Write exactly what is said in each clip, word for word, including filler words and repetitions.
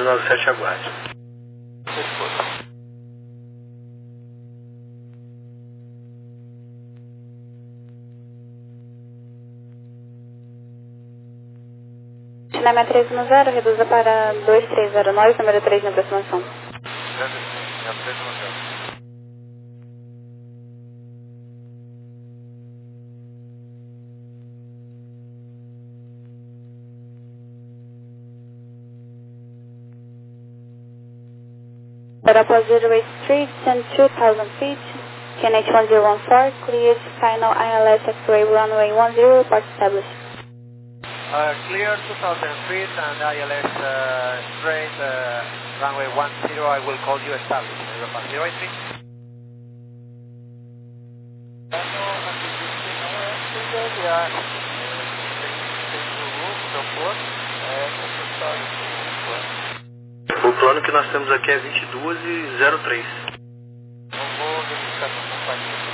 três nove sete, aguarde. Cinema três um zero, reduza para dois três zero nove, número três na aproximação. Airport zero eight three, descend two thousand feet, K N H one zero one four, cleared, final I L S X-ray runway one zero, report established. Uh, clear two thousand feet and I L S uh, straight uh, runway one zero, I will call you established. zero eight three. O plano que nós temos aqui é vinte e duas e zero três. Eu vou verificar com a companhia.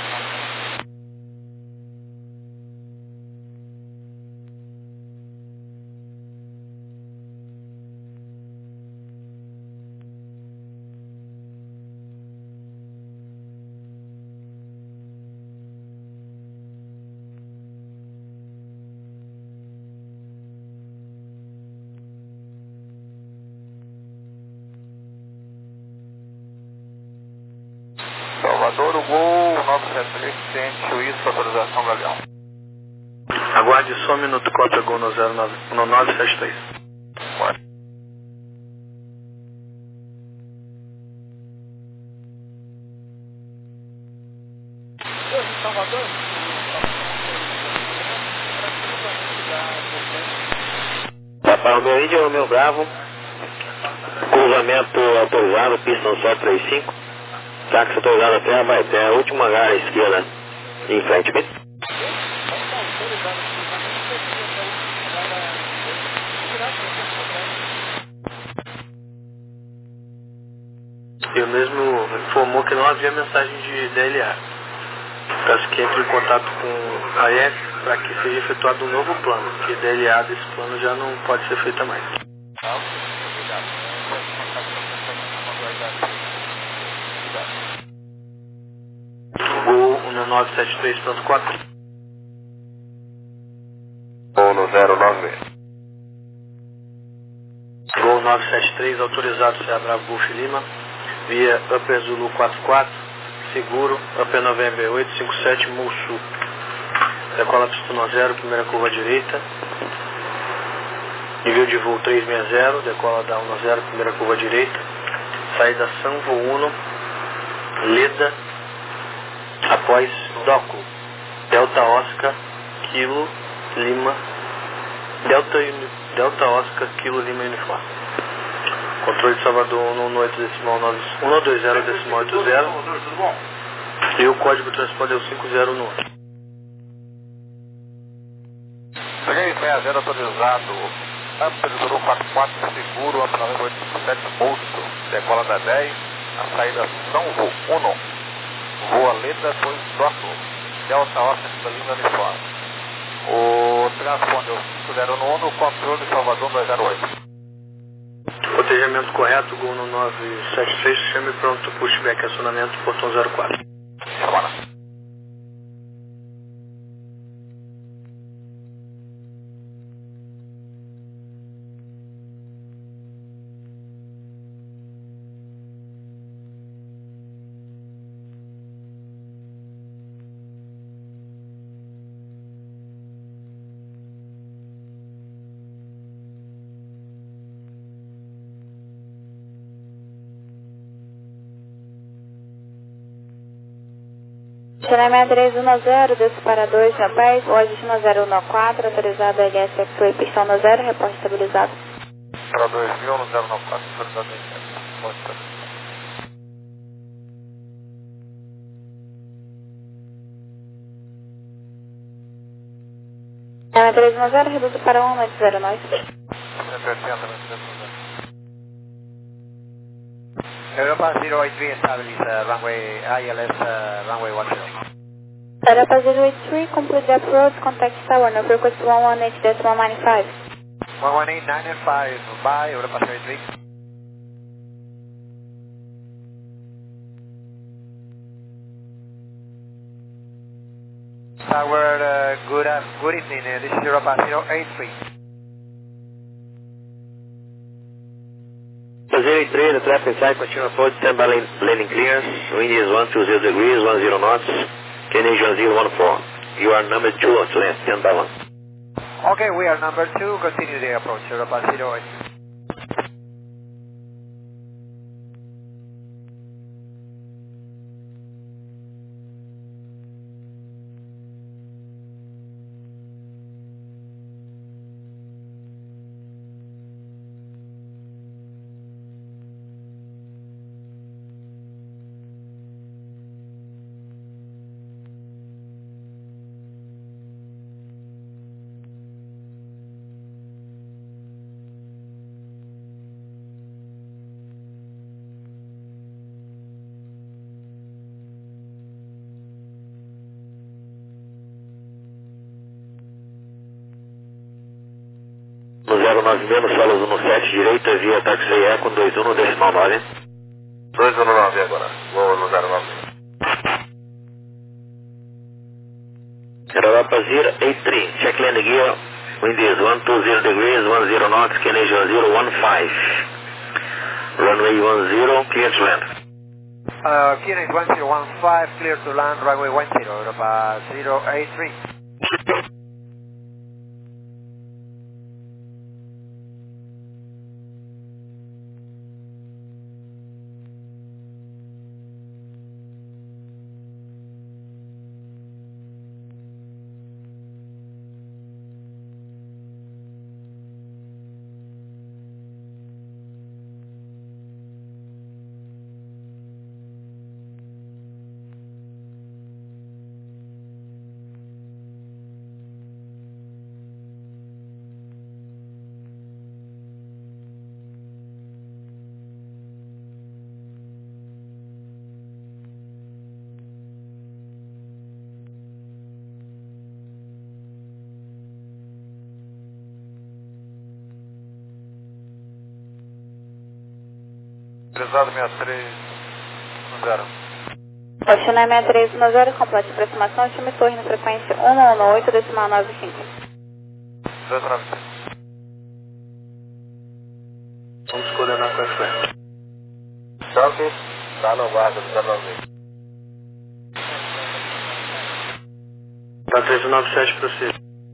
Salvador, o Gol nove sete três, sente o isso, autorização Galeão. Aguarde só um minuto, cópia Gol no, zero nove, no nove sete três. Pode. Salvador? Papai Romeu Índia, Romeu Bravo. Cruzamento autorizado, pista só trinta e cinco. Táxi autorizado até a Baeté, a última garra à esquerda, em frente. Ele mesmo informou que não havia mensagem de D L A. Peço que entre em contato com a F para que seja efetuado um novo plano, porque D L A desse plano já não pode ser feita mais. Gol no nove sete três ponto quatro. Gol no zero nove. Gol nove sete três, autorizado C A Bravo Golf Lima, via Upper Zulu quatro quatro, seguro, Upper November oito cinco sete, Mulsul. Decola pista zero, primeira curva à direita. Nível de voo trezentos e sessenta, decola da um zero, primeira curva à direita. Saída São Voo um, Leda, após Doco, Delta Oscar, Kilo, Lima, Delta, Delta Oscar, Kilo, Lima, Uniforme. Controle de Salvador um um oito decimal nove, um dois zero decimal oito zero. E o código de transporte é o cinco zero um. três seis zero autorizado, Upper Zulu quatro quatro, seguro, Upper November oito cinco sete, Bolso, decola da dez, a saída São Voo um. Voa Leda dois Doco, Delta Oscar, Lima, Uniforme. O transpondeu cinco zero um no controle de Salvador dois zero oito. Cotejamento correto, Gol no nove sete três, chame pronto, pushback, acionamento, portão zero quatro. Bora. Cinema três um zero, desce para dois, rapaz, Logis um zero um quatro, autorizado L S X-Ray, pistão no zero, reporte estabilizado. Para dois mil, no zero nove quatro, autorizado L S X-Ray, reporte estabilizado. Cinema três um zero, reduzo para um oito zero nove. Europa zero eight three, establish uh, runway I L S uh, runway one zero. Europa zero eight three, complete the approach, contact tower, no frequency one one eight decimal nine five. one one eight nine five, bye, Europa zero eight three. Tower, uh, good, uh, good evening, uh, this is Europa zero eight three. zero eight three, the traffic inside, continue forward, standby lane, landing clearance, wind is one two zero degrees, one zero knots, Canadian zero one four. You are number two to land, stand by one. Okay, we are number two, continue the approach, Europa zero eight three. No zero nove menos, solos um sete direita, via táxi Eco dois um no decimal nove. dois um nove agora, vou no zero nove. Europa zero eight three, check landing gear, wind is one two zero degrees, one zero knots, Canadian zero one five. Runway one zero, clear to land. Uh, Canadian one zero one five, clear to land, runway one zero, Europa zero eight three. Cruzado sessenta e três no zero. Oceano sessenta e três no zero, completa aproximação, estime torre na frequência um um um oito decimal nove cinco. dois nove cinco. Vamos coordenar com a F R. Choque, está no guarda do zero nove. Tá três nove sete para você.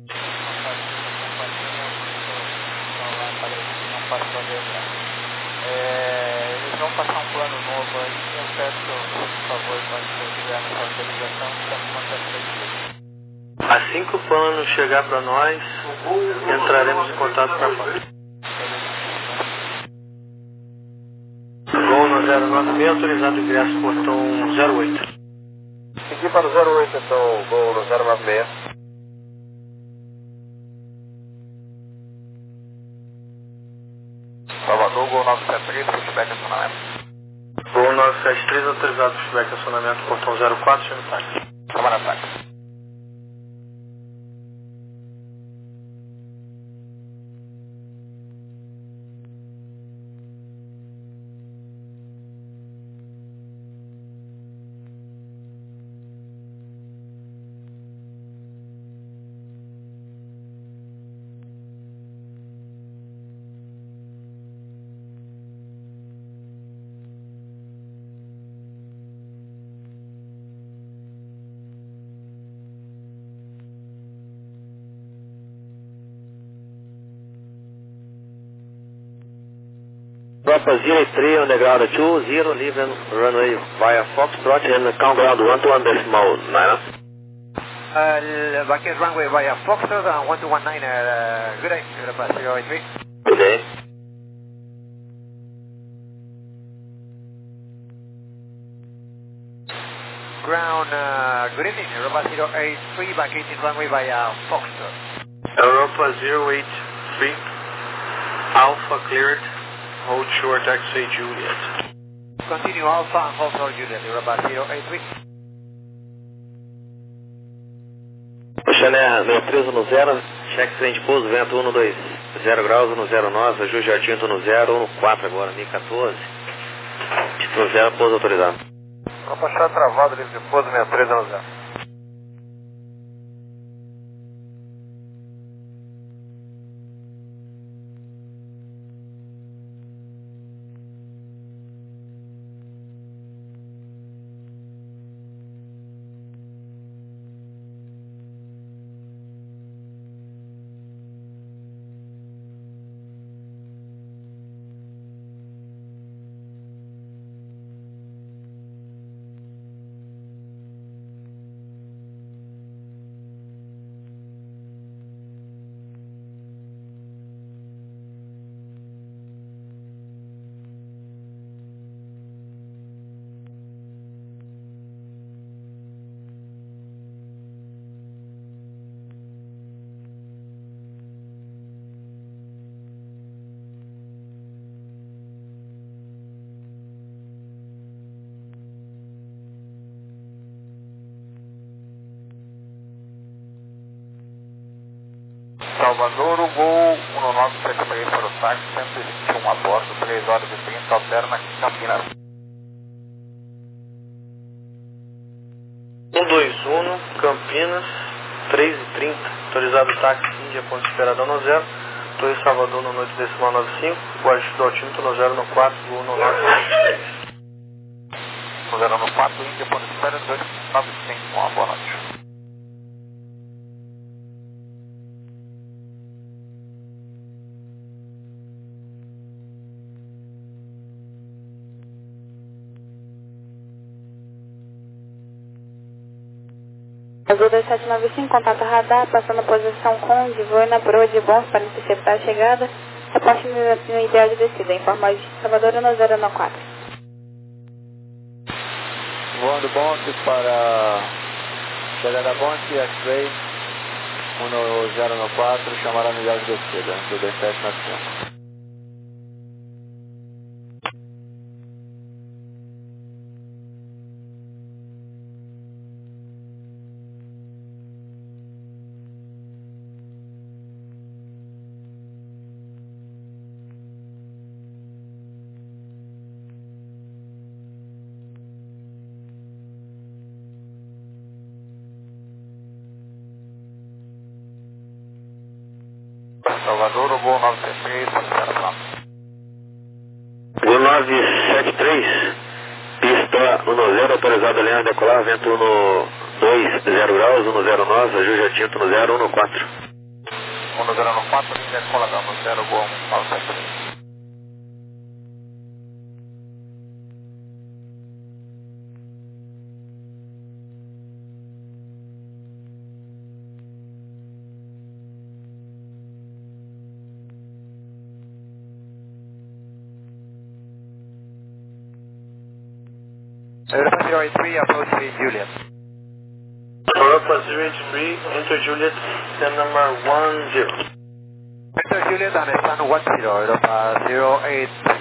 Eles vão passar um plano novo aí, eu peço, por favor, quando você tiver essa autorização, estamos mandando. Assim que o plano chegar para nós, entraremos em contato com a F A B. Gol no zero nove seis, autorizado ingresso portão zero oito. Seguir para o zero oito, então, Gol no zero nove seis. Salvador, Gol nove sete três, pushback acionamento. Gol nove sete três, autorizado pushback acionamento portão zero quatro, chame táxi. Câmara táxi. Europa zero eight three on the ground two zero, leaving runway via Foxtrot and count ground one to one decimal nine. Uh, Backend runway via Foxtrot and one two one nine, uh, good day, Europa zero eight three. Good day. Ground, uh, good evening, Europa zero eight three, vacating runway via Foxtrot. Europa zero eight three, Alpha cleared, hold short taxi Juliet. Continue Alpha and hold short Juliet, Europa zero eight three. Oceané sessenta e três no zero, check trem de pouso, vento um dois zero graus no zero nove, ajuste altinho no zero, um quatro agora, mil e quatorze. Título zero, pouso autorizado. Vamos achar travado, livre de pouso, sessenta e três no zero. Salvador, o voo um nove sete três para o táxi, cento e vinte e um a bordo, três horas e trinta, alterna Campinas. um dois um, Campinas, três e trinta, autorizado táxi Índia, ponto esperado no zero, Torre Salvador no noite decimal noventa e cinco, o altitude do altímetro no zero no quatro, voo no nove sete três. No zero no quatro, Índia, ponto esperado, dois nove cinco, uma boa noite. Azul dois sete nove cinco, contato radar, passando a posição Conde, voo na proa de bons para interceptar a chegada, reporte no, no ideal de descida, informa de Salvador no zero no quatro. Voando Bonte para chegada Bonte, X-Ray, um zero no quatro, chamará no ideal de descida, do dois sete nove cinco. Salvador, o voo nove sete três, pode ser a Voo nove sete três, pista um zero, autorizado a alinhar, decolar, vento no dois zero graus, um zero nove, ajuste tinto no zero um quatro. um zero no quatro, linha decoladão no zero, voo nove sete três. Europa zero eight three, approach Juliet. Europa zero eight three, enter Juliet, stand number one zero. Enter Juliet and stand one zero, Europa zero eight three.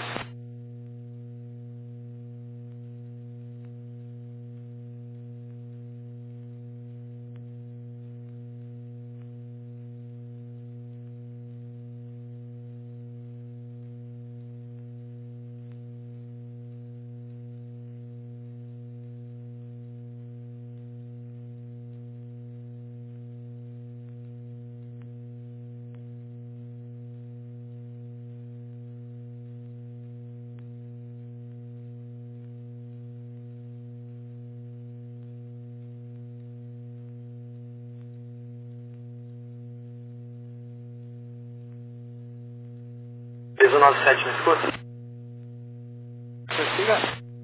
três um nove sete, me escuta? Siga.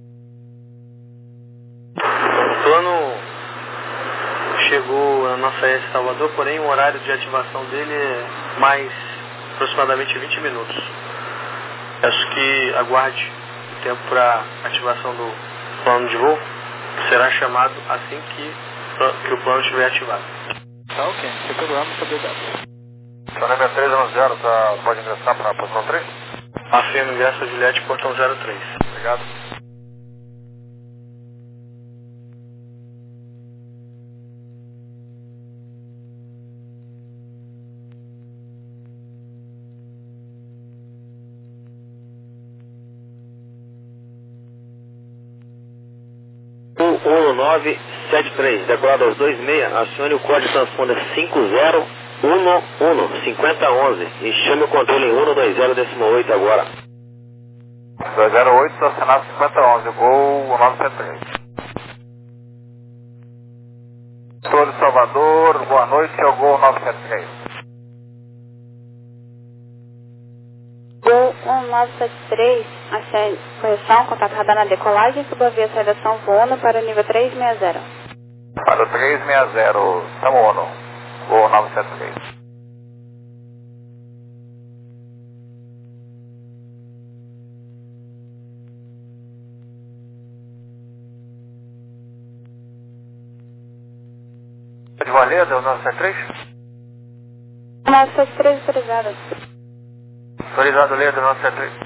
O plano chegou na nossa S Salvador, porém o horário de ativação dele é mais aproximadamente vinte minutos. Peço que aguarde o tempo para ativação do plano de voo. Será chamado assim que, que o plano estiver ativado. Tá ok, sem problema, muito obrigado. Seu nome é três um zero, tá, pode ingressar para a posição três? Afirmo ingresso Juliette, portão zero três. Obrigado. um nove sete três, decolado aos dois seis, acione o código transponder cinco zero um um, cinquenta onze e chame o controle em um dois zero décimo oito agora. dois zero oito, estacionado cinquenta onze, voo nove sete três. Torre Salvador, boa noite, ao gol nove sete três. Gol um nove sete três, acende correção, contato radar na decolagem, suba via seleção voando para o nível três seis zero. Para o três seis zero, São Ono, voo nove sete três. De Valeda, o nove sete três? nove sete três autorizado. Autorizado, Leda, nove sete três.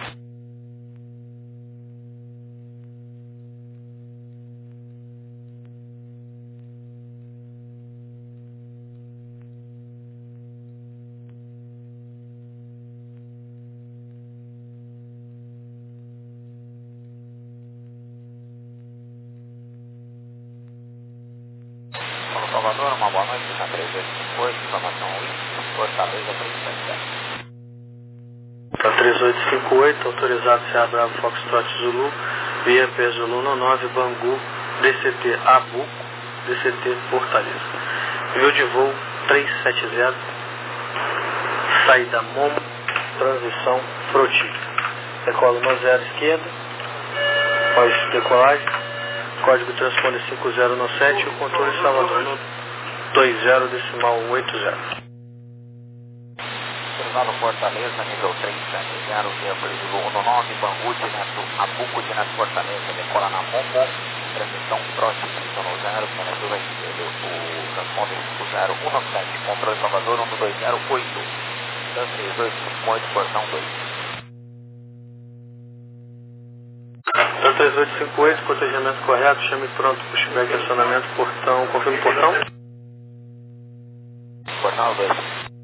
Salvador, uma boa noite, na três oito cinco oito, informação Fortaleza três sete sete. Para três oito cinco oito, autorizado C A Bravo Foxtrot Zulu, via P Zulu nove, Bangu, D C T Abuco, D C T Fortaleza. Envio de voo trezentos e setenta, saída Momo, transição Froti. Decola um zero esquerda, após decolagem, código transponder cinco zero nove sete, o controle Salvador no dois zero decimal oito zero. Cruzado Fortaleza, nível três sete zero, via Zulu nove, Bangu, direto Abuco, direto Fortaleza, decola na Momo, transmissão Froti, transição no zero, temperatura esquerda, o transponder cinco zero um nove sete, controle Salvador no dois zero oito, três oito cinco oito, portão dois. Então três oito cinco oito, protegimento correto, chame pronto, pushback, acionamento, portão, confirma o portão? Portão dois.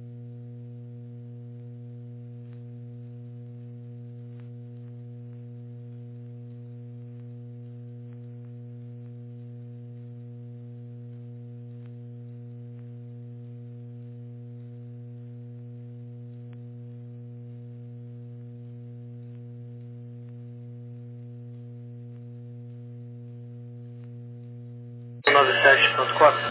nove sete ponto quatro.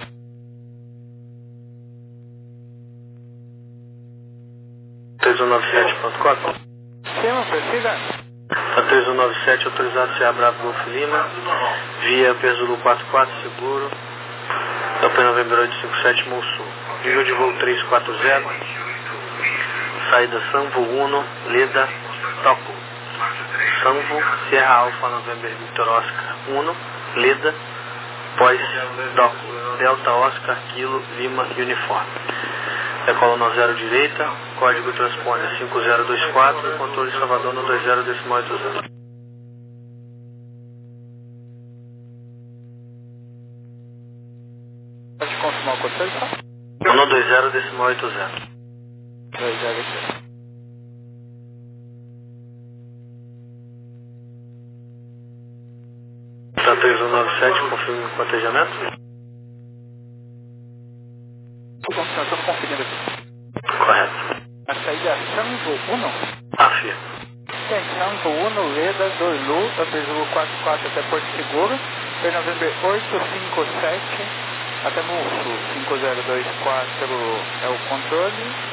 três um nove sete ponto quatro. Sim, precisa. A três um nove sete, autorizado C A Bravo Golf Lima, via P Zulu quarenta e quatro, seguro, P November oito cinco sete, Sul. Nível de voo trezentos e quarenta, saída Sanvo um, Leda, Toco. Sanvo, Sierra Alfa, November Victor Oscar um, Leda, pós Doco, Delta Oscar, Kilo, Lima, Uniforme. Decola no zero direita, código transponder cinco zero dois quatro, controle Salvador no dois zero decimal oito zero. Pode confirmar o controle, só? No dois zero decimal oito zero. dois zero zero. Tá três um nove sete, confirme o cotejamento? Estamos conferindo aqui. Correto. A saída Sanvo um. Afia. Tem Sanvo um, Leda, Dorlu, P Zulu quarenta e quatro até Porto Seguro, P November oito cinco sete, até Sul, cinco zero dois quatro é o controle.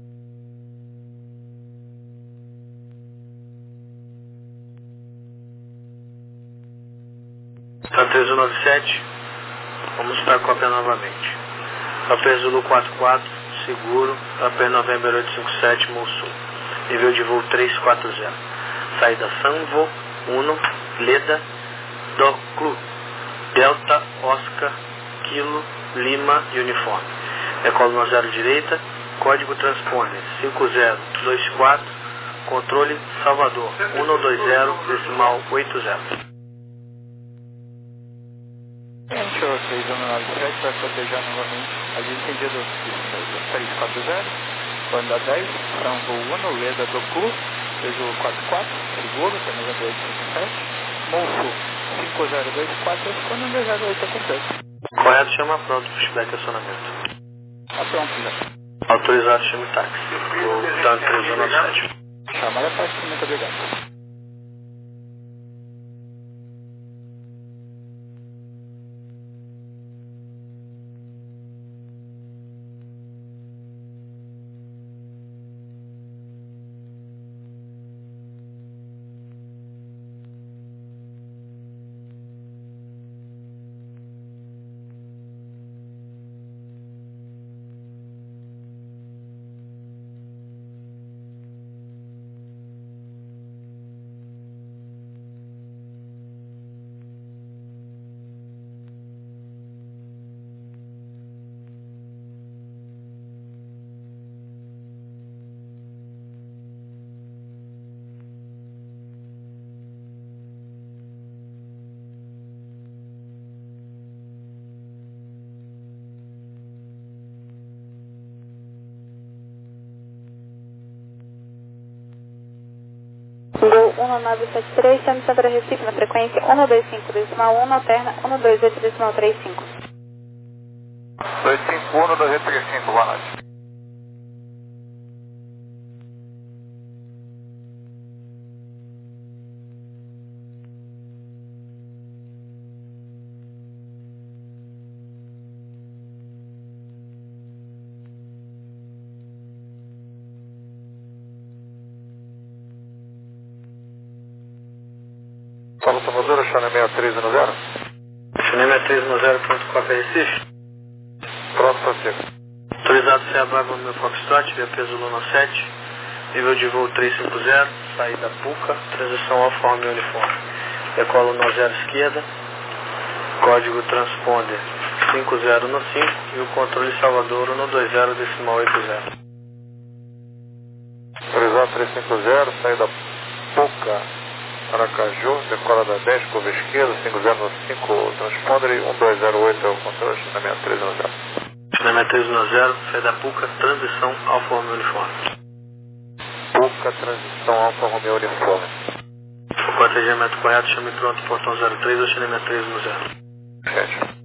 Tá três um nove sete, vamos para a cópia novamente. P Zulu quarenta e quatro, seguro, P November oito cinco sete, Sul. Nível de voo trezentos e quarenta. Saída Sanvo um, Leda, Doclu, Delta, Oscar, Kilo, Lima e Uniforme. Decola no zero direita, código transponder cinco zero dois quatro, controle Salvador um dois zero decimal oito zero. Entrou três um nove sete, vai proteger novamente a desentendido três quatro zero, banda dez, Sanvo um, Leda do Clube, Peugeot quarenta e quatro, seguro, P November oito cinco sete, Sul, cinco zero dois quatro, quando dois zero oito é completo. Correto, chama pronto, pushback, acionamento. Tá pronto já. Autorizado, chame táxi. O TAN três um nove sete. Chamada táxi, muito obrigado. Gol um nove sete três, Centro Centro Recife, na frequência um dois cinco decimal um, na alterna um dois oito decimal trinta e cinco. dois cinco um, dois três cinco, boa noite. Paulo Salvador, China sessenta e três no zero. China sessenta e três no zero, pronto para Recife. Pronto para você. Autorizado C A Bravo no meu Foxtrot, via peso Luna sete, nível de voo trezentos e cinquenta, saída Puca, transição Alfa Romeo Uniforme. Decolo no zero esquerda, código transponder cinco zero no cinco e o controle Salvador no dois zero decimal oito zero. Autorizado trezentos e cinquenta, saída Puca, Aracaju, decola da dez, curva esquerda, cinco zero no cinco, transponder e um dois zero oito é o controle, China sessenta e três no zero. China sessenta e três no zero, saída Puca, transição Alfa Romeo Uniforme. Puca, transição Alfa Romeo Uniforme. O quatro correto, chame pronto, portão zero três, ou China sessenta e três no zero. Gente.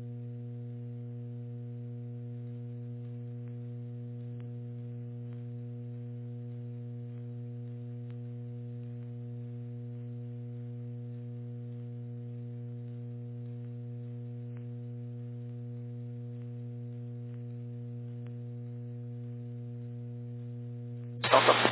Então tá.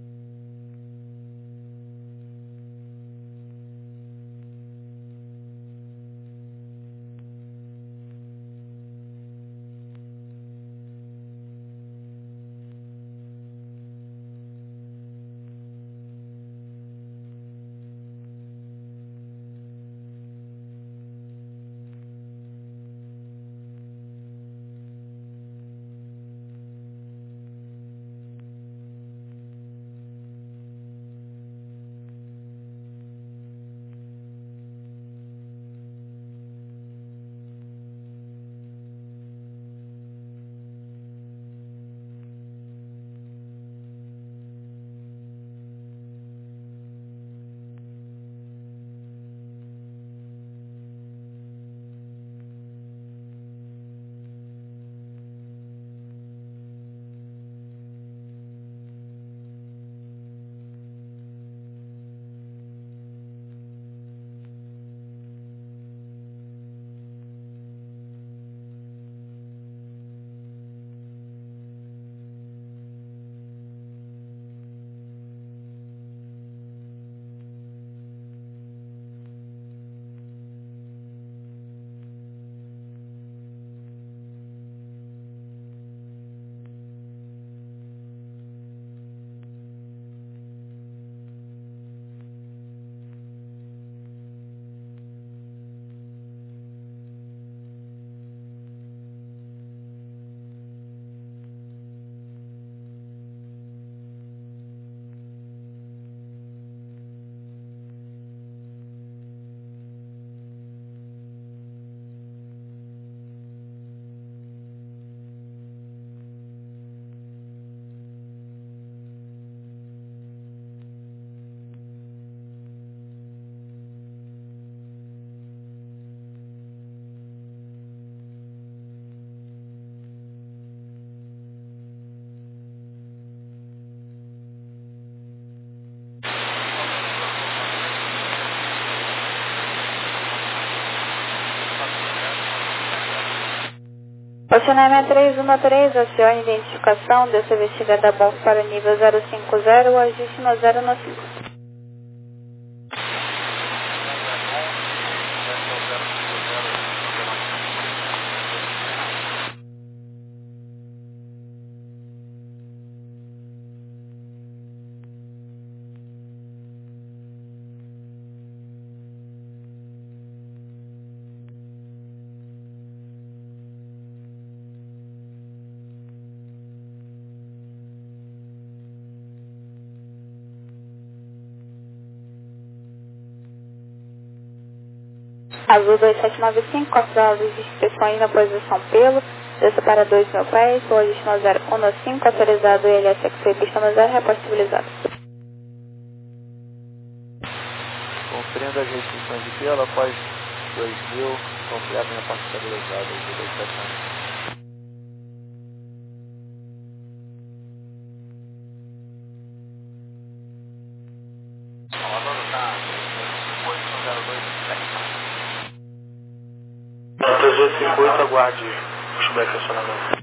Oceana sessenta e três um três, acione identificação, desça investigada bom para o nível zero cinco zero, o ajuste no zero no cinco. Azul dois sete nove cinco, considera a luz de inspeção na posição pelo, desça para dois mil pés, o ajuste no zero um no cinco, autorizado L S X P, pista no zero, repórter civilizado. Cumprindo as restrições de pelo, após dois mil, completo repórter civilizado, dois sete nove cinco. zero dois sete. três oito cinco oito, aguarde o pushback em acionamento.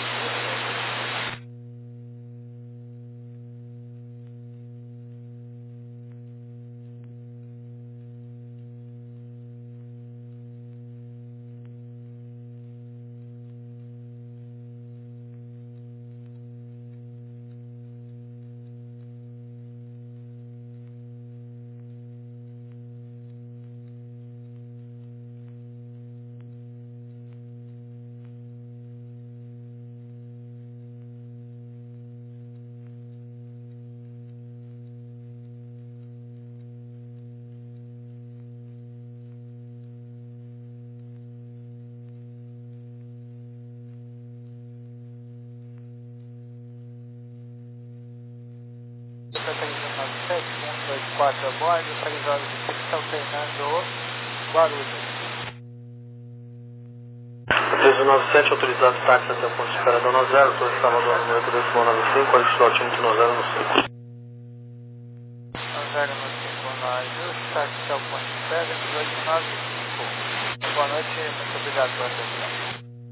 três um nove sete, um dois quatro a bordo, três horas e trinta, São Fernando, Guarulhos. três um nove sete, autorizado táxi até o ponto de espera da Dona Zero, Torre Salvador, número três um nove cinco, alixo altímetro no zero no cinco. zero no cinco, no ajuste, táxi até o ponto de espera, oito nove cinco. Boa noite, muito obrigado pela atenção.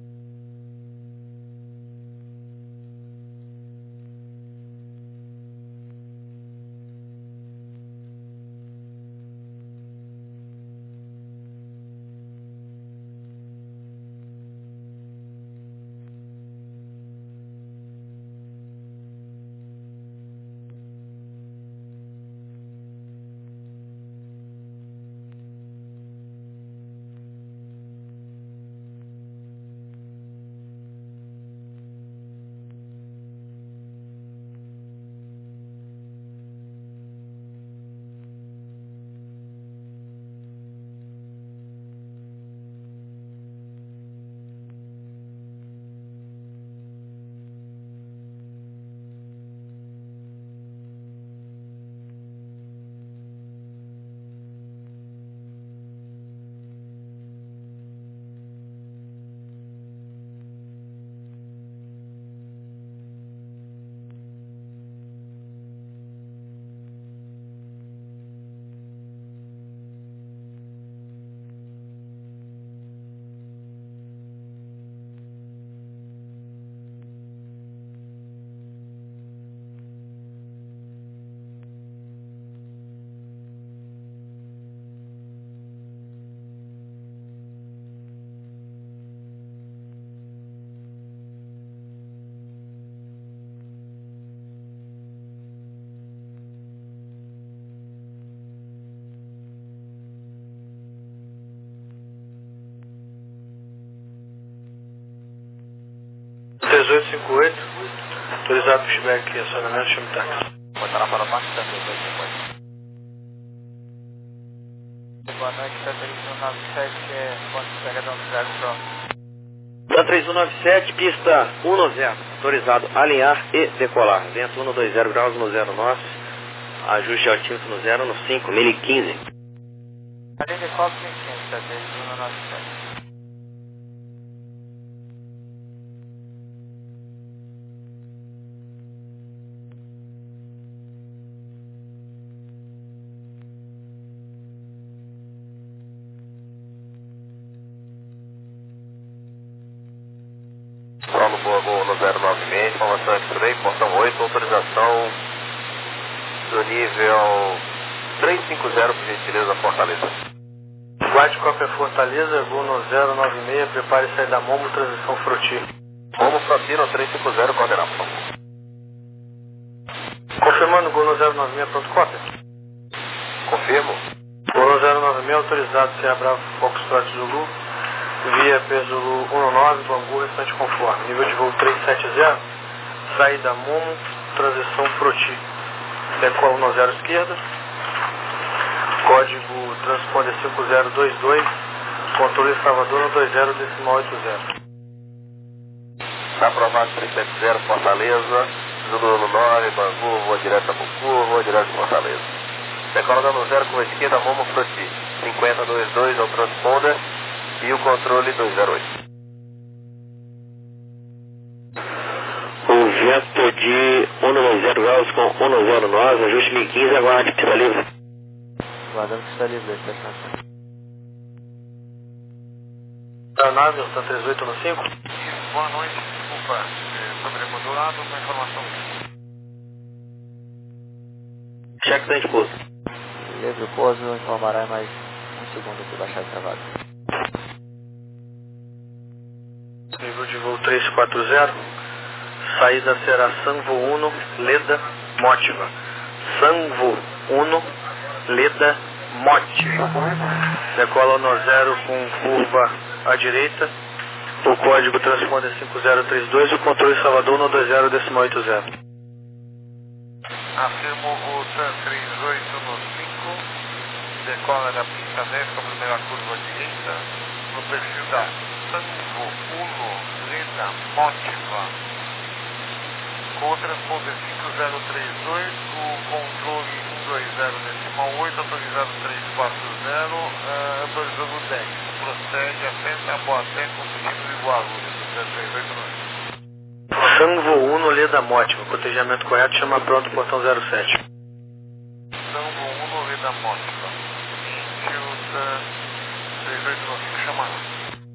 três oito cinco oito, autorizado pushback e acionamento, chame táxi. Botará para baixo, três oito cinco oito. Boa noite, três um nove sete, ponto de espera da zero pronto. Da três um nove sete, pista um nove, autorizado alinhar e decolar. Vento cento e vinte graus no zero norte, ajuste altímetro no zero no cinco, mil e quinze. Ali decola licença, três um nove sete. Paulo Boa Gol no zero nove seis, informação X-Ray, portão oito, autorização do nível trezentos e cinquenta, por gentileza, Fortaleza. Guarde cópia Fortaleza, Gol no zero nove seis, prepare sair da Momo, transição Froti. Momo Froti no trezentos e cinquenta, coordenar, por favor. Confirmando, Gol no zero nove seis, pronto, cópia. Confirmo. Gol no zero nove seis, autorizado Sierra Bravo, Foxtrot Zulu, via P Zulu um nove, Bangu, restante conforme. Nível de voo trezentos e setenta, saída Momo, transição Froti. Decola no zero esquerda. Código transponder cinco zero dois dois, controle Salvador no dois zero decimal oito zero. Está aprovado trezentos e setenta, Fortaleza, Zulu nove, Bangu, voa direto a Bucu, voa direto a Fortaleza. Decola dando zero com a esquerda, Momo Froti, cinquenta vinte e dois ao transponder e o controle dois zero oito. O vento de cento e noventa graus com cento e nove, ajuste mil e quinze, aguarde, pista livre. aguardando que está livre da estação. Da nave, Alta três oito no cinco. Boa noite, desculpa, sobremodulado, uma informação. Cheque da esposa. Livre o pouso, informará em mais um segundo que baixar travado. Nível de voo três quatro zero. Saída será Sanvo um, Leda, Motiva. Sanvo um, Leda, Motiva. Decola no zero com curva à direita. O código transponder cinco zero três dois. O controle Salvador no dois zero oito zero. Afirmo o TAN três oito no cinco. Decola da pista dez com a primeira curva à direita. No perfil da Sanvo um, Leda, Motiva. Com o transponder cinco zero três dois, o controle um dois zero decimal oito, autorizado três quatro zero, uh, autorizado dez. Procede a Santa Boaté com destino de Guarulhos, três oito nove. Sanvo um, Leda, Motiva. Cotejamento correto, chama pronto, portão zero sete. Sanvo um, Leda, Motiva. Instituta três oito nove cinco, chamado.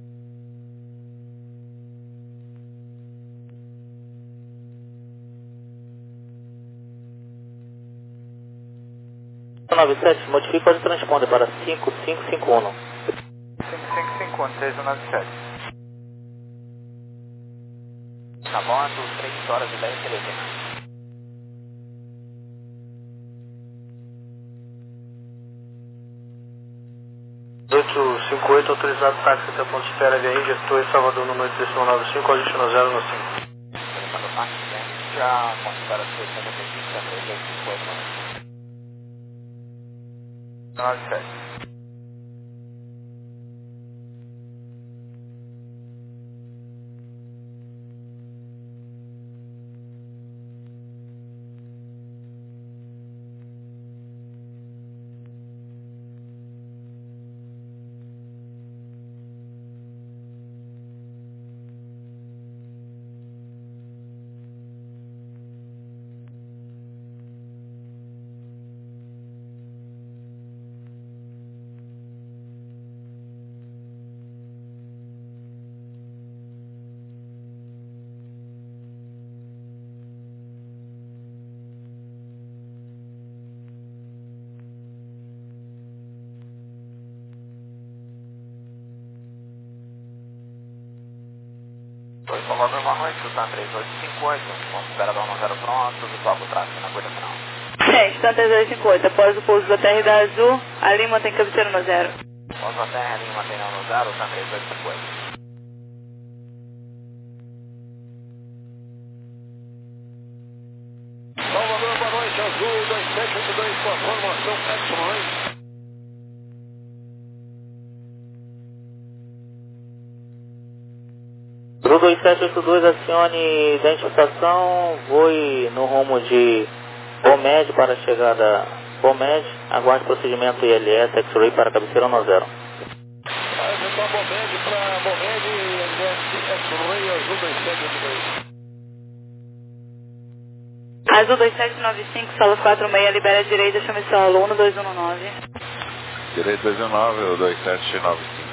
nove sete, modifica o transponder para cinco cinco cinco um. cinco cinco cinco um, seis um nove sete. Na moto, três horas e dez telegramas. oito cinco oito, autorizado táxi até ponto de espera H I, gestor em Salvador no oito decimal nove cinco, ajuste no zero no cinco. Autorizado táxi, já ponto de espera sessenta e cinco, três oito cinco oito nove sete. Oi, Salvador, boa noite, o TAN três oito cinco oito, ponto de espera da um zero pronto, visual o tráfego na corrida final. É, TAN três oito cinco oito, após o pouso da Terra da Azul, a Lima tem cabeceira no zero. Após a Terra, a Lima tem no zero, o TAN três oito cinco oito. Salvador, boa noite, Azul dois sete oito dois, com a formação Epsilon. Azul dois sete oito dois, acione identificação, voe no rumo de Bomed para a chegada Bomed, aguarde procedimento I L S, X-Ray para cabeceira no zero. Vai tentar Bomed para Bomed, X-Ray, Azul dois sete oito dois. Azul dois sete nove cinco, solo quatro seis, libera a direita, chame solo um dois um nove. Direito dois um nove, o dois sete nove cinco.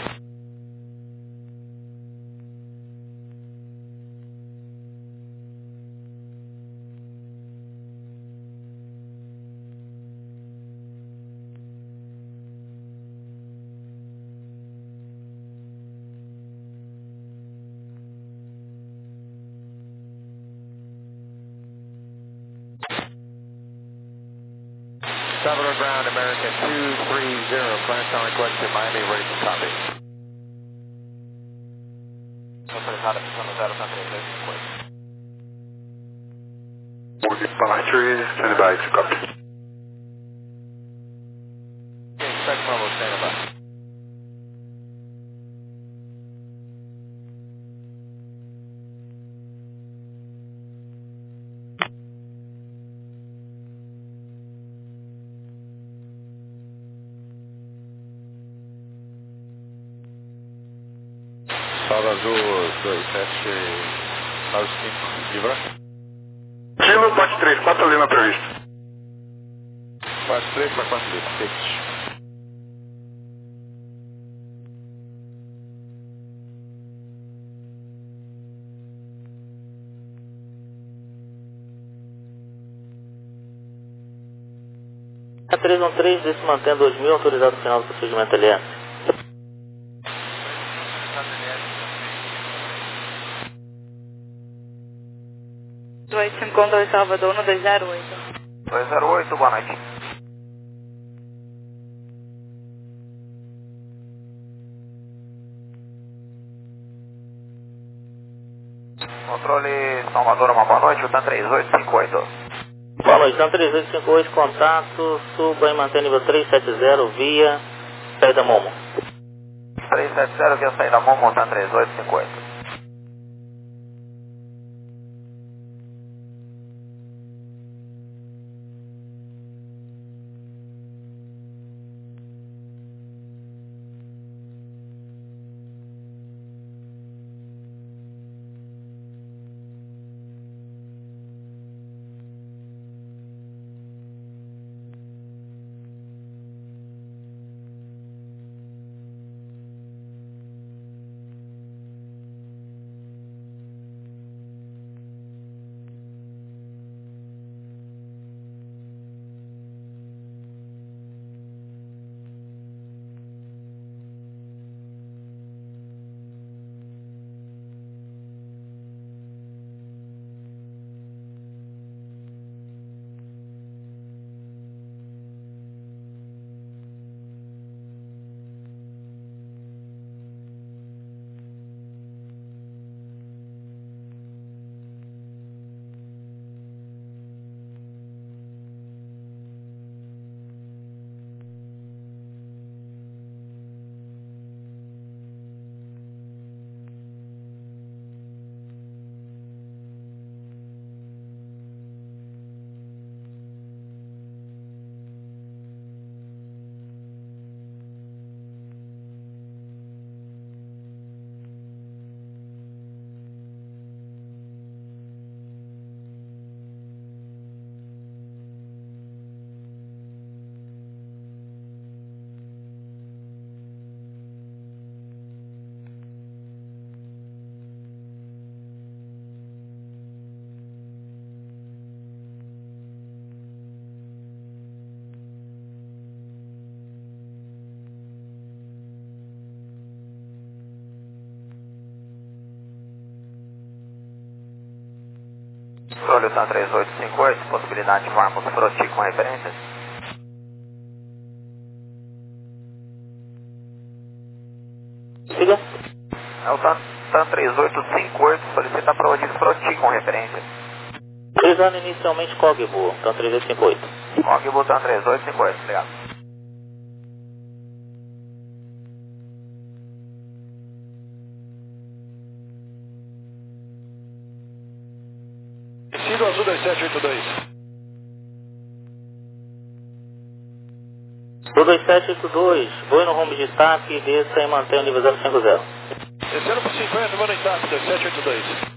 Salvador Ground, American two three zero, clearance on request to Miami, ready to copy. Autorizada pista no zero, TAN três oito cinco oito. Departure, stand by to copy. Expect level, stand by. Salva Azul dois sete nove cinco, livra. Kilo, bote três, quatro Lima previsto. quatro três para quatro três. A três um três, desmantendo dois mil, autorizado final do procedimento L S. dois cinco um dois Salvador, um dois zero oito. dois zero oito, boa noite. Controle Salvador, uma boa noite, o TAM três oito cinco oito. Boa noite, TAM três oito cinco oito, contato, suba e mantém nível três sete zero via saída Momo. três sete zero via saída Momo, TAM três oito cinco oito. Controle TAM três oito cinco oito, possibilidade de varmos Froti com referências. Siga. É o TAM, TAM três oito cinco oito, solicita a prova de Froti com referências. Utilizando inicialmente Cogbo, TAM três oito cinco oito. Cogbo TAM três oito cinco oito, obrigado. Descido azul dois sete oito dois. Do dois sete oito dois, voe no rumo de destaque e desça e mantenha o nível zero cinco zero. Descendo por cinquenta, vou no intacto, dois sete oito dois.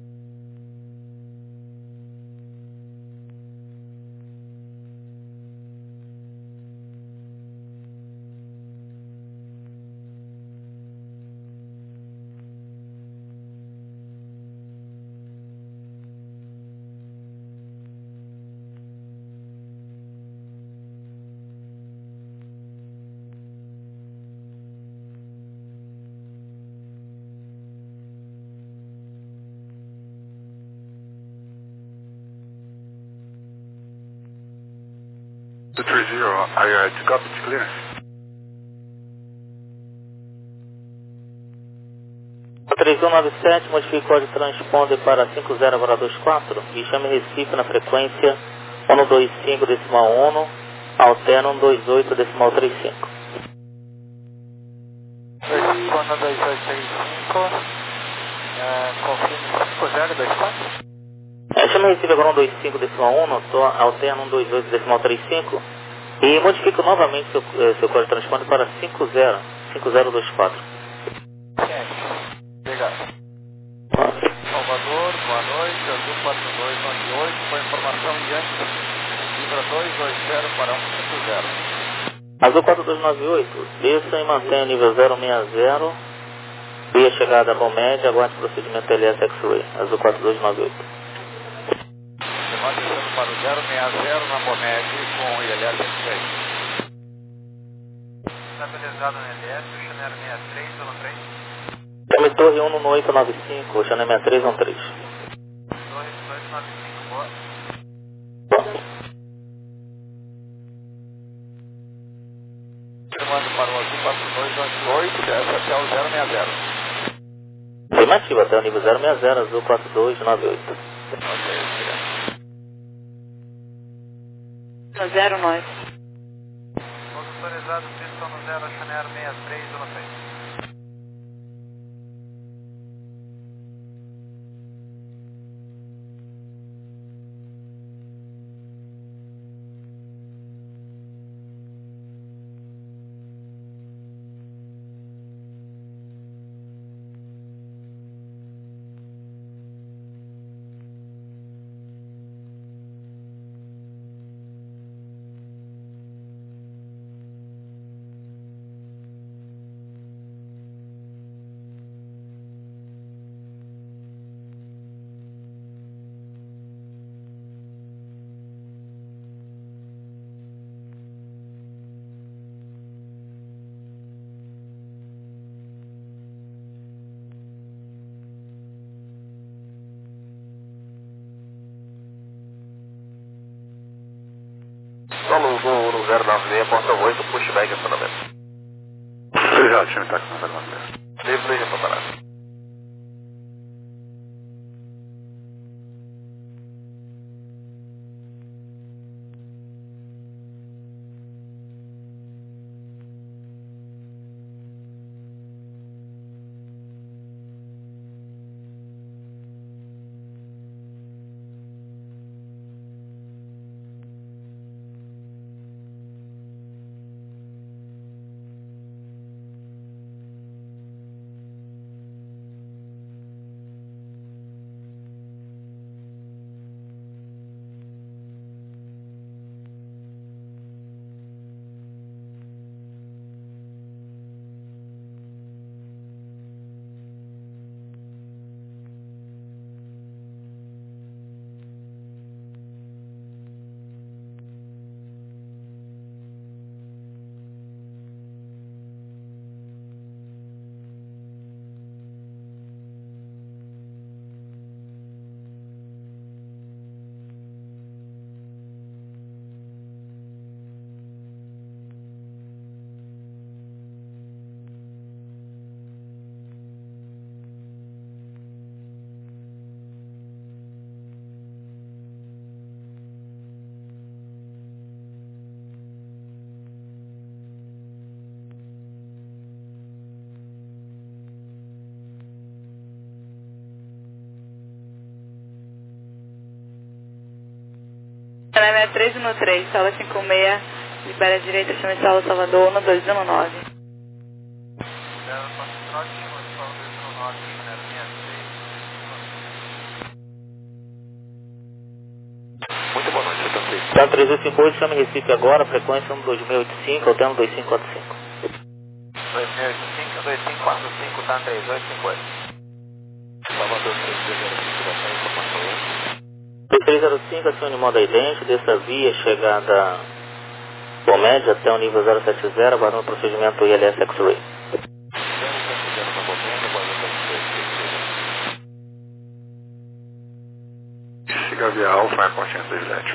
two three zero, I uh, took up its clearance. três um nove sete, modifique o código transponder para cinco zero agora dois quatro e chame Recife na frequência um dois cinco decimal um, alterna um dois oito decimal trinta e cinco. Recife um dois oito três cinco, uh, confirme cinco zero dois quatro. É, chame Recife agora um dois cinco decimal um, alterna um dois oito decimal trinta e cinco e modifique novamente seu, seu código transponder para cinco zero, cinco zero dois quatro. Obrigado. Salvador, boa noite, azul quatro dois nove oito, com informação diante zero dois dois zero para um cinco zero. Azul quatro dois nove oito, desça e mantenha nível zero seis zero. Via chegada a Bom Médio, aguarde procedimento L S X-Ray. Azul quatro dois nove oito. Nós estamos para o zero seis zero na Bomed com I L S X-Ray. Estabilizado no L S, o Chanel sessenta e três, zona três. Chame Torre um no oito nove cinco, Chanel sessenta e três, zona três. Torre oito nove cinco, boa. Chamando para o Azul quatro dois nove oito, desce até o zero seis zero. Afirmativo, até o nível zero seis zero, Azul quatro dois nove oito. Ok, obrigado. No zero nove. Autorizado, pistão no zero, Chanel sessenta e três, zona três. Solo no, no zero nove seis, porta oito, pushback acionamento. Obrigado, time tá com essa Livre, livre, paparado. sessenta e três no três, sala cinco seis, libera a direita, chama sala Salvador, um dois um nove. Muito boa noite, tá feito. Tá três oito cinco oito, chame Recife agora, frequência um dois mil e oitenta e cinco, altendo dois cinco quatro cinco. dois mil e oitenta e cinco, dois cinco quatro cinco, tá três oito cinco oito. Salvador três três zero cinco, da frente, informação um. três zero cinco, acione modo idêntico, dessa via, chegada Bom Médio até o nível zero sete zero, aguardando o procedimento I L S X-Ray. Siga via Alfa, consciência dois sete.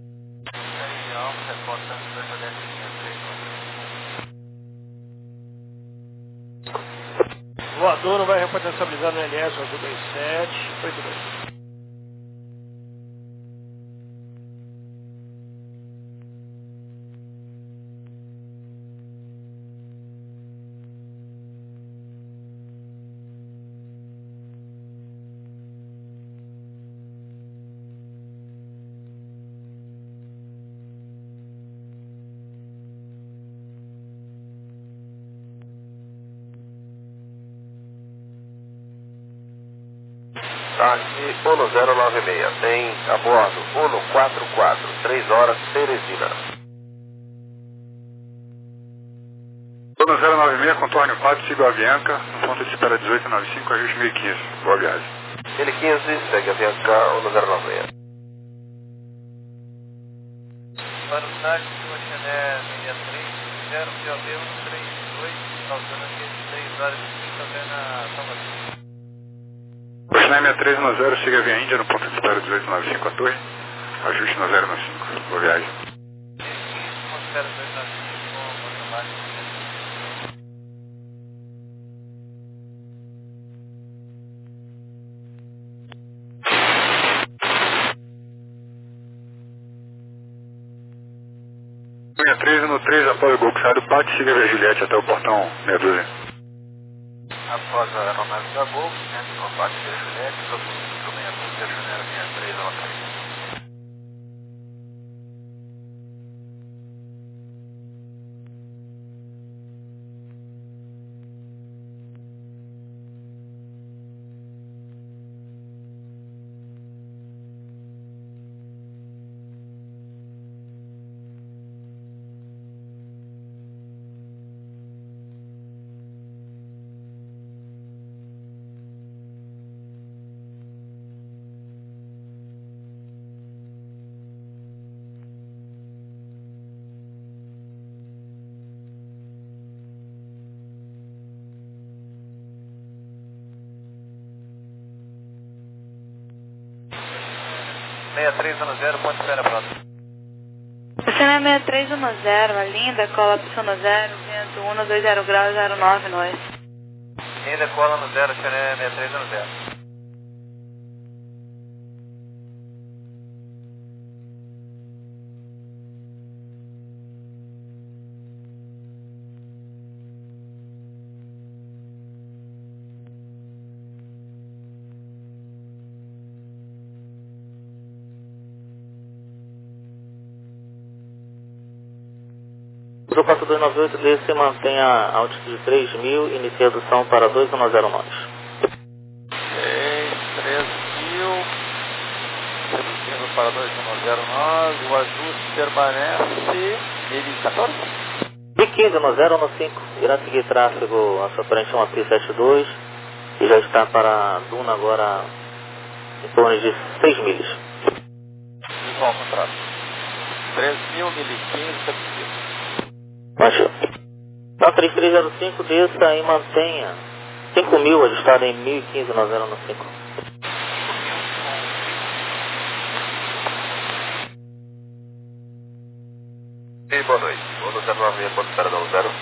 Voador vai repotencializar no L S, azul dois sete, oito dois. Tá, táxi um zero nove seis. Tem a bordo um quatro quatro, três horas, Teresina. um zero nove seis, contorne o quatro, siga a Avianca, no ponto de espera dezoito noventa e cinco, ajuste mil e quinze. Boa viagem. mil e quinze, segue a Avianca um zero nove seis. Para o táxi, o Xané seis três zero, P O B um três dois, causando aqui três horas e cinco, na São Francisco. O Xané seis três um zero, siga a Via Índia, no ponto de espera dezoito noventa e cinco, a torre, ajuste no zero nove cinco. Boa viagem. Espera dezoito noventa e cinco, com baixo. sessenta e três no três, após o gol que sai do pátio, siga a Via Juliette até o portão meia dúzia. Após a aeronave da Gol, entre no pátio da Juliette, sobre o meia dúzia, Janeiro sessenta e três, ok. seis três um zero, ponto de espera pronto. Cena seis três um zero, a linda, cola para o zero, vento um dois zero graus, zero nove nós. Linda, cola no zero, Cena seis três um zero. O quatro dois nove oito D C mantém a altitude de três mil, inicia a redução para dois um zero nós. três mil, reduzindo para dois um zero nós, o ajuste permanece mil e quatorze. mil e quinze no zero um cinco, irá seguir tráfego a sua frente uma P setenta e dois e já está para Duna agora em torno de seis milhas. Igual contrato. três mil, mil e quinze, subsídio. Baixou. Então, três três zero cinco, desça e mantenha cinco mil ajustado em mil e quinze no zero um cinco. E boa noite. um zero nove seis, ponto de espera do zero.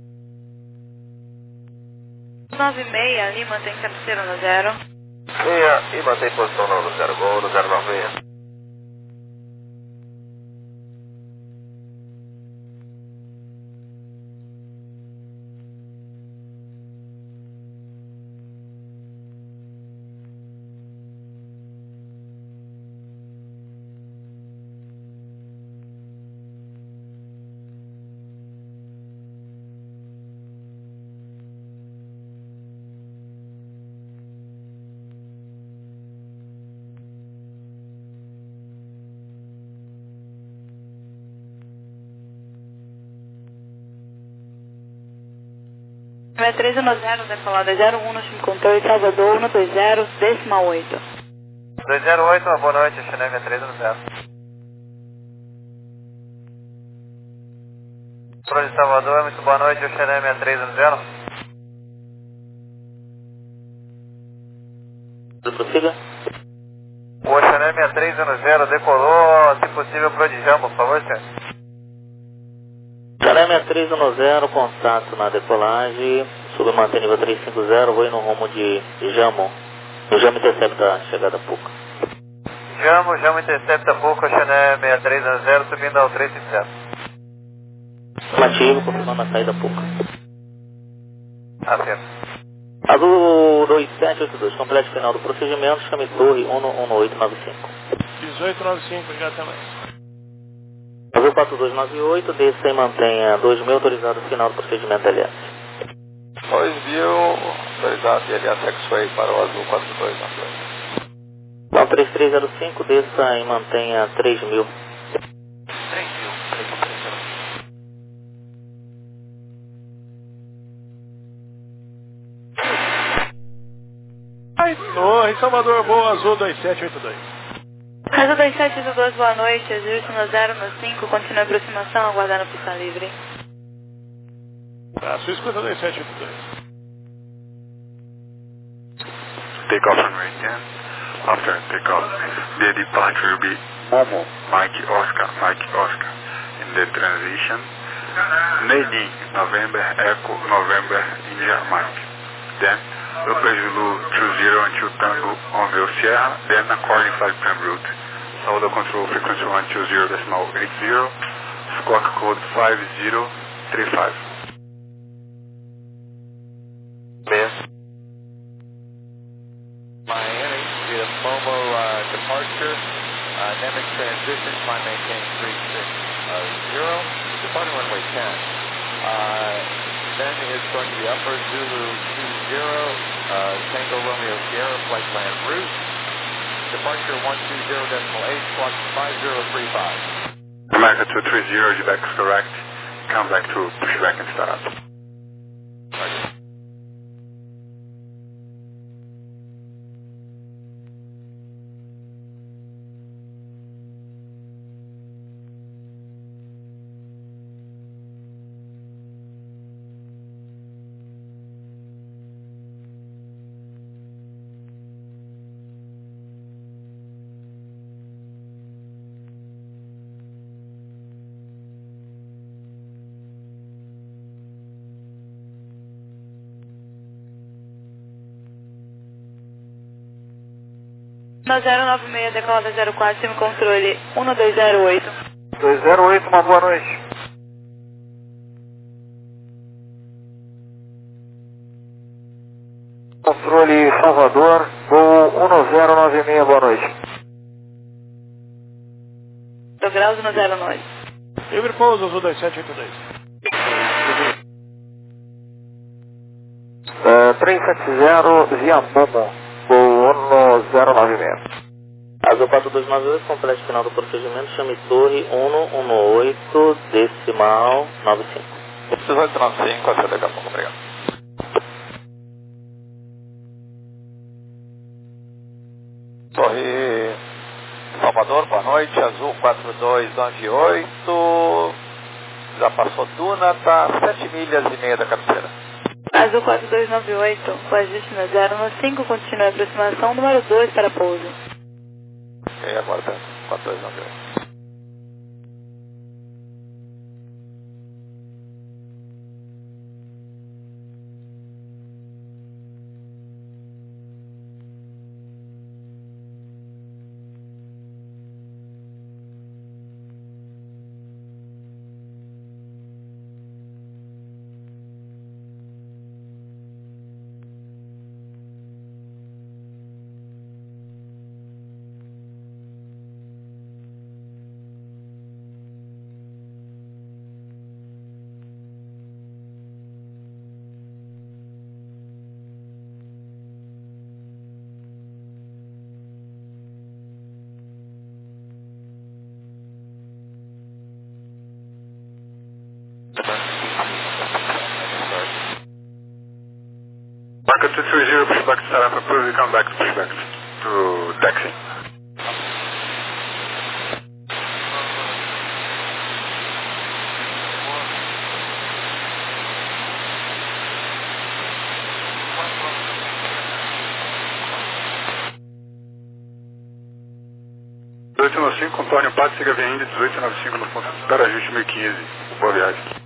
nove seis, ali mantém cabeceira no zero. E, e mantém posição no zero, gol no zero nove seis. seis três um zero, decolada zero um, cinco dois, Salvador, um dois zero, décima oito. dois zero oito, uma boa noite, Xané seis três um zero. Controle de Salvador, muito boa noite, Xané seis três um zero. Prossiga. O Xané seis três um zero decolou, se possível, para o Djambo, por favor, senhor. Xané seis três um zero, contato na decolagem, submantém nível três cinco zero, vou ir no rumo de Jamo. O Jamo intercepta a chegada a Puca. Jamo, Jamo intercepta Puca, Xané seis três um zero, subindo ao três cinco zero. Afirmativo, confirmando a saída Puca. Acerto. Azul dois sete oito dois, completo final do procedimento, chame Torre um um oito nove cinco. dezoito noventa e cinco, já até mais. Azul quatro dois nove oito, desça e mantenha dois mil autorizado final do procedimento L S. dois mil, autorizado e L S X-Ray para o Azul quatro dois nove oito. Então três três zero cinco, desça e mantenha três mil. três mil, três mil, três mil. Ai, Torre, Salvador, boa, Azul dois sete oito dois. Azul dois sete oito dois, boa noite, ajuste no zero no cinco, continue a aproximação, aguardando pista livre. Tá, sua escuta dois sete oito dois. Take off runway ten. After takeoff, the departure will be Momo, Mike Oscar, Mike Oscar. In the transition, Neynin, November, Echo, November, India, Mike. Then, Upper Zulu two zero until Tango Romeo Sierra, then according flight plan route. Solder control frequency one two zero decimal eight zero, squawk code five zero three five. Miss. Miami, via Momo uh, departure, uh, Nemec transition, climb maintain three six zero, departing runway ten. Uh, then it's going to be Upper Zulu two zero, uh, Tango Romeo Sierra, flight plan route, departure one two zero decimal eight, squawk five zero three five. America two three zero, Quebec is correct. Come back to pushback and start up. No zero nove seis, decolada zero quatro, sim, controle um dois zero oito. dois zero oito, uma boa noite. Controle Salvador, voo um zero nove seis, boa noite. Do graus no zero nove. Livre pouso, Azul dois sete oito dois. Uh, três sete zero, via Momo. Voo um zero nove seis. Azul quatro dois nove dois, complete final do procedimento, chame torre um um oito, decimal nove cinco. dezoito nove cinco, até daqui a pouco, obrigado. Torre Salvador, boa noite, Azul quatro dois nove oito, já passou Duna, está sete milhas e meia da cabeceira. Azul quatro dois nove oito, o ajuste no zero no cinco, continue a aproximação, número dois para pouso. Ok, agora tá quatro dois nove oito. Marco two three zero, pushback to start up, approve, we come back to pushback to taxi. dezoito nove cinco, Antônio Pato, siga via Índia, dezoito nove cinco no ponto de espera, ajuste mil e quinze. Boa viagem.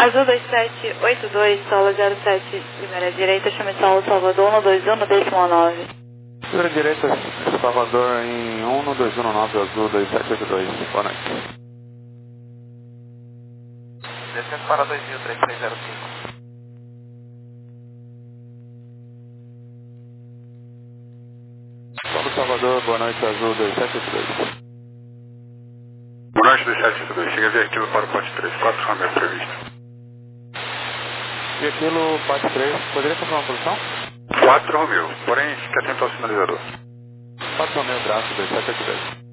Azul dois sete oito dois, solo zero sete, primeira direita, chame solo Salvador um dois um, décimo nove. Primeira direita, Salvador em um dois um nove, Azul dois sete oito dois. Boa noite. Descendo para dois mil, três três zero cinco. Solo Salvador, boa noite, Azul dois sete oito dois. Boa noite, dois sete oito dois. Chega via aquilo para o pote três, quatro Romeo previsto. E aquilo, pote três, poderia confirmar a posição? quatro Romeo, porém fique atento ao sinalizador. quatro Romeo, braço, dois sete oito dois.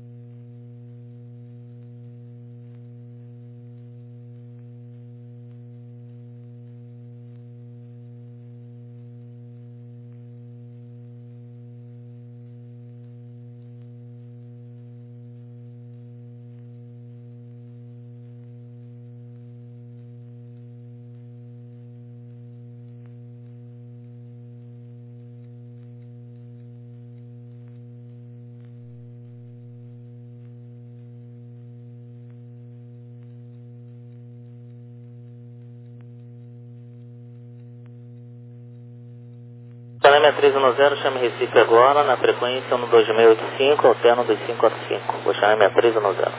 Salema três um zero, chame Recife agora, na frequência um dois seis oito cinco, alterno dois cinco quatro cinco. Vou chamar três um zero.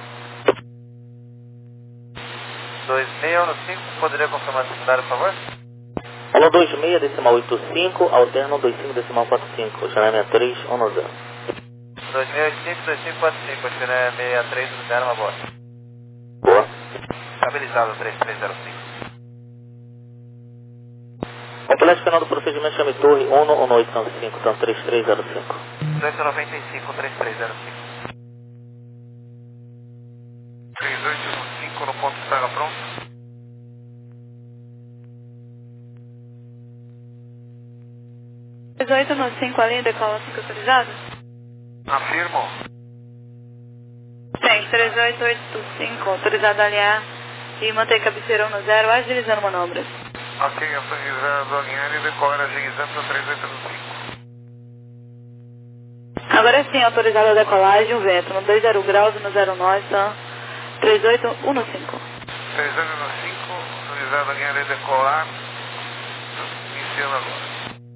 dois seis um cinco, poderia confirmar esse cenário, por favor? Alô dois seis decimal oito cinco, alterno dois cinco decimal quatro cinco. Vou chamar três um zero. dois seis oito cinco, dois cinco quatro cinco, acho que não é seis três zero, uma boa. Boa. Estabilizado três três zero cinco. Complete canal do procedimento, chame Torre um um oito nove cinco, então três três zero cinco. dois nove cinco, três três zero cinco. três oito um cinco no ponto de saga pronto. três oito um cinco ali, decola cinco autorizado? Afirmo. Tem, três oito oito cinco, autorizado a alinhar e manter cabeceira um no zero, agilizando manobras. Ok, autorizado a alinhar e decola agilizando para três oito um cinco. Agora sim, autorizado a decolagem, o vento no dois zero graus no zero nove, tá? três oito um cinco. três oito um cinco, autorizado a alinhar e decolar. Iniciando agora.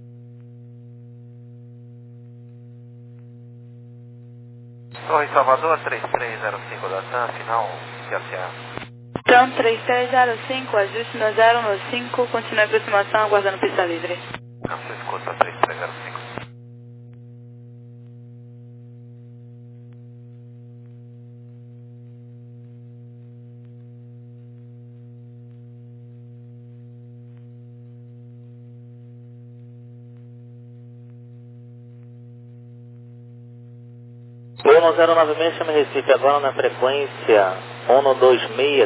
Torre Salvador, três três zero cinco da TAM, final C A C A. TAM três três zero cinco, ajuste no zero no cinco, continue a aproximação, aguardando pista livre. Não se escuta, três três zero cinco. um zero nove seis, chame Recife agora na frequência um dois seis.